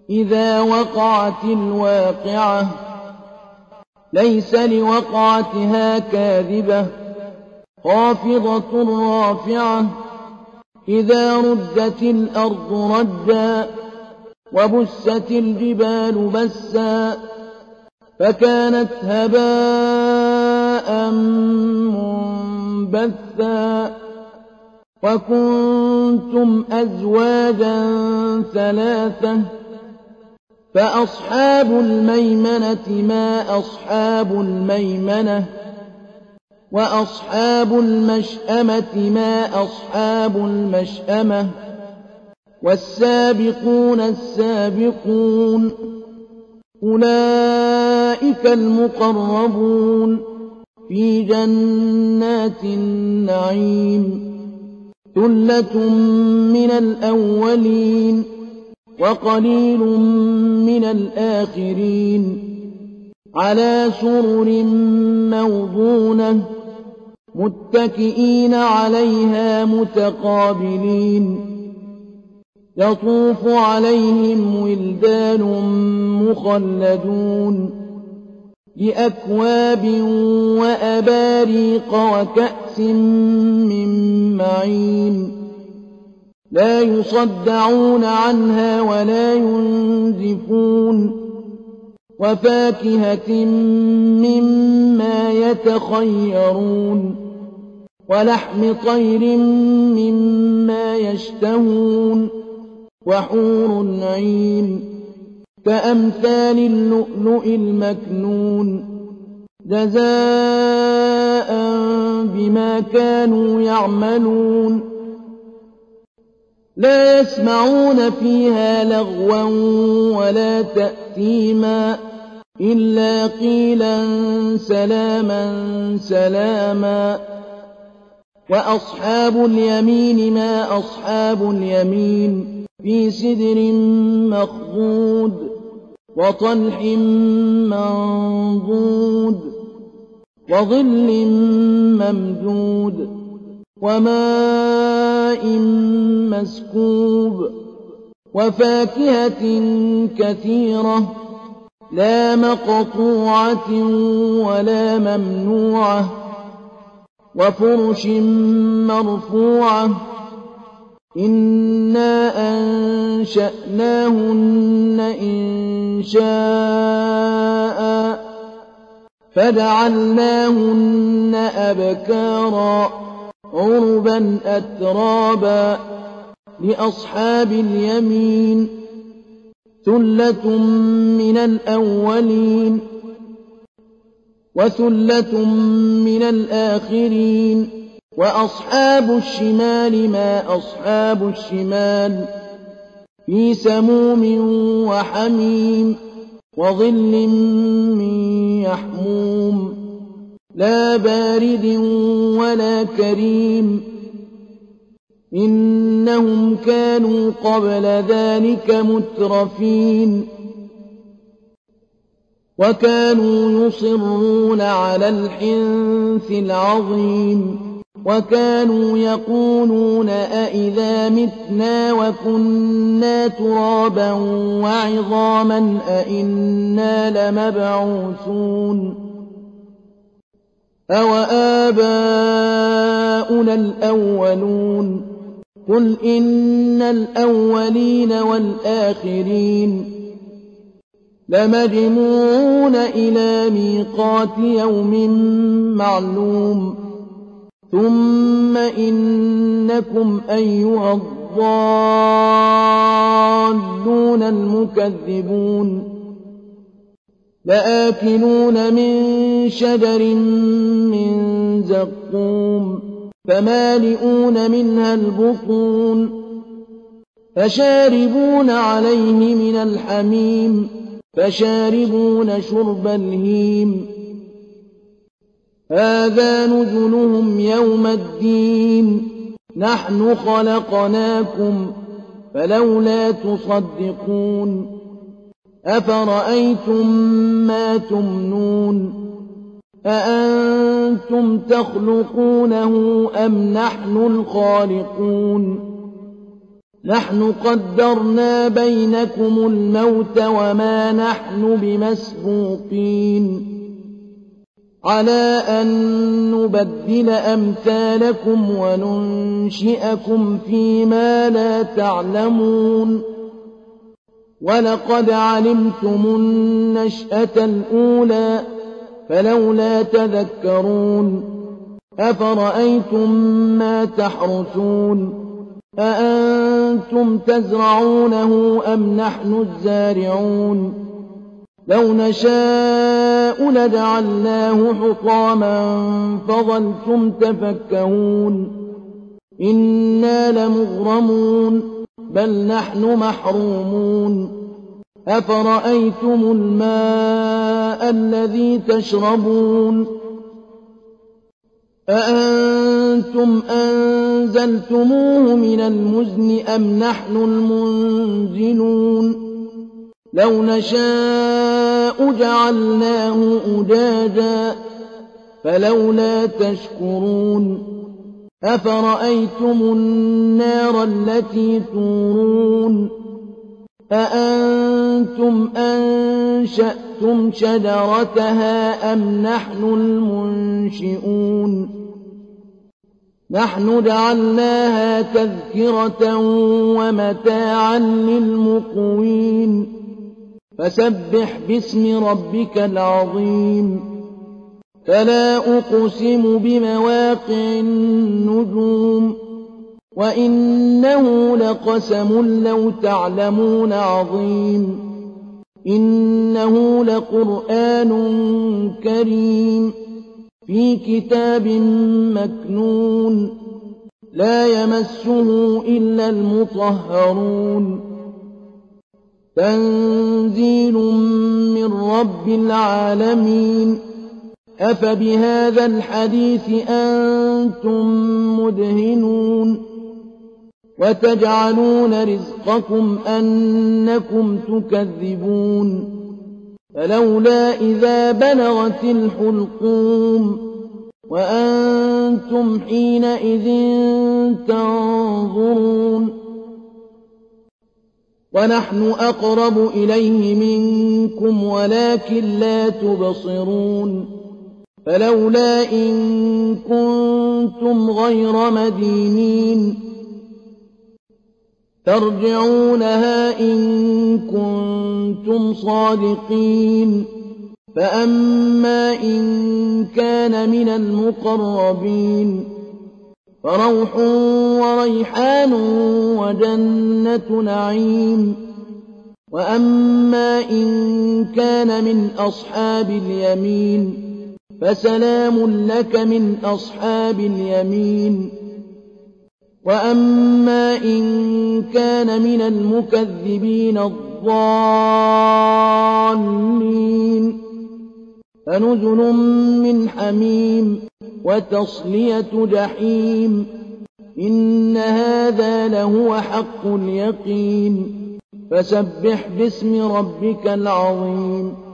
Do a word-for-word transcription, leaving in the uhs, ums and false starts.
إذا وقعت الواقعة ليس لوقعتها كاذبة خافضة رافعة إذا ردت الأرض ردا وبست الجبال بسا فكانت هباء منبثا وكنتم أزواجا ثلاثة فأصحاب الميمنة ما أصحاب الميمنة وأصحاب المشأمة ما أصحاب المشأمة والسابقون السابقون أولئك المقربون في جنات النعيم ثلة من الأولين وقليل من الآخرين على سرر موضونة متكئين عليها متقابلين يطوف عليهم ولدان مخلدون بأكواب وأباريق وكأس من معين لا يصدعون عنها ولا ينزفون وفاكهة مما يتخيرون ولحم طير مما يشتهون وحور عين كأمثال اللؤلؤ المكنون جزاء بما كانوا يعملون لا يسمعون فيها لغوا ولا تأثيما إلا قيلا سلاما سلاما وأصحاب اليمين ما أصحاب اليمين في سدر مخضود وطلح منضود وظل ممدود وماء مسكوب وفاكهة كثيرة لا مقطوعة ولا ممنوعة وفرش مرفوعة إنا أنشأناهن إنشاء فجعلناهن أبكارا عربا أترابا لأصحاب اليمين ثلة من الأولين وثلة من الآخرين وأصحاب الشمال ما أصحاب الشمال في سموم وحميم وظل من يحموم لا بارد ولا كريم إنهم كانوا قبل ذلك مترفين وكانوا يصرون على الحنث العظيم وكانوا يقولون أئذا متنا وكنا ترابا وعظاما أئنا لمبعوثون أوآباؤنا الأولون قل إن الأولين والآخرين لمجموعون إلى ميقات يوم معلوم ثم إنكم أيها الضالون المكذبون لآكلون من شجر من زقوم فمالئون منها البطون فشاربون عليه من الحميم فشاربون شرب الهيم هذا نزلهم يوم الدين نحن خلقناكم فلولا تصدقون أفرأيتم ما تمنون أأنتم تخلقونه أم نحن الخالقون نحن قدرنا بينكم الموت وما نحن بمسبوقين على أن نبدل أمثالكم وننشئكم فيما لا تعلمون ولقد علمتم النشأة الأولى فلولا تذكرون أفرأيتم ما تحرثون أأنتم تزرعونه أم نحن الزارعون لو نشاء لجعلناه حطاما فظلتم تفكهون إنا لمغرمون بل نحن محرومون أفرأيتم الماء الذي تشربون أأنتم أنزلتموه من المزن أم نحن المنزلون لو نشاء جعلناه أجاجا فلولا تشكرون أفرأيتم النار التي تورون أأنتم أنشأتم شجرتها أم نحن المنشئون نحن جعلناها تذكرة ومتاعا للمقوين فسبح باسم ربك العظيم فلا أقسم بمواقع النجوم وإنه لقسم لو تعلمون عظيم إنه لقرآن كريم في كتاب مكنون لا يمسه إلا المطهرون تنزيل من رب العالمين أفبهذا الحديث أنتم مدهنون وتجعلون رزقكم أنكم تكذبون فلولا إذا بلغت الحلقوم وأنتم حينئذ تنظرون ونحن أقرب إليه منكم ولكن لا تبصرون فلولا إن كنتم غير مدينين ترجعونها إن كنتم صادقين فأما إن كان من المقربين فروح وريحان وجنة نعيم وأما إن كان من أصحاب اليمين فسلام لك من أصحاب اليمين وأما إن كان من المكذبين الضالين فنزل من حميم وتصلية جحيم إن هذا لهو حق اليقين فسبح باسم ربك العظيم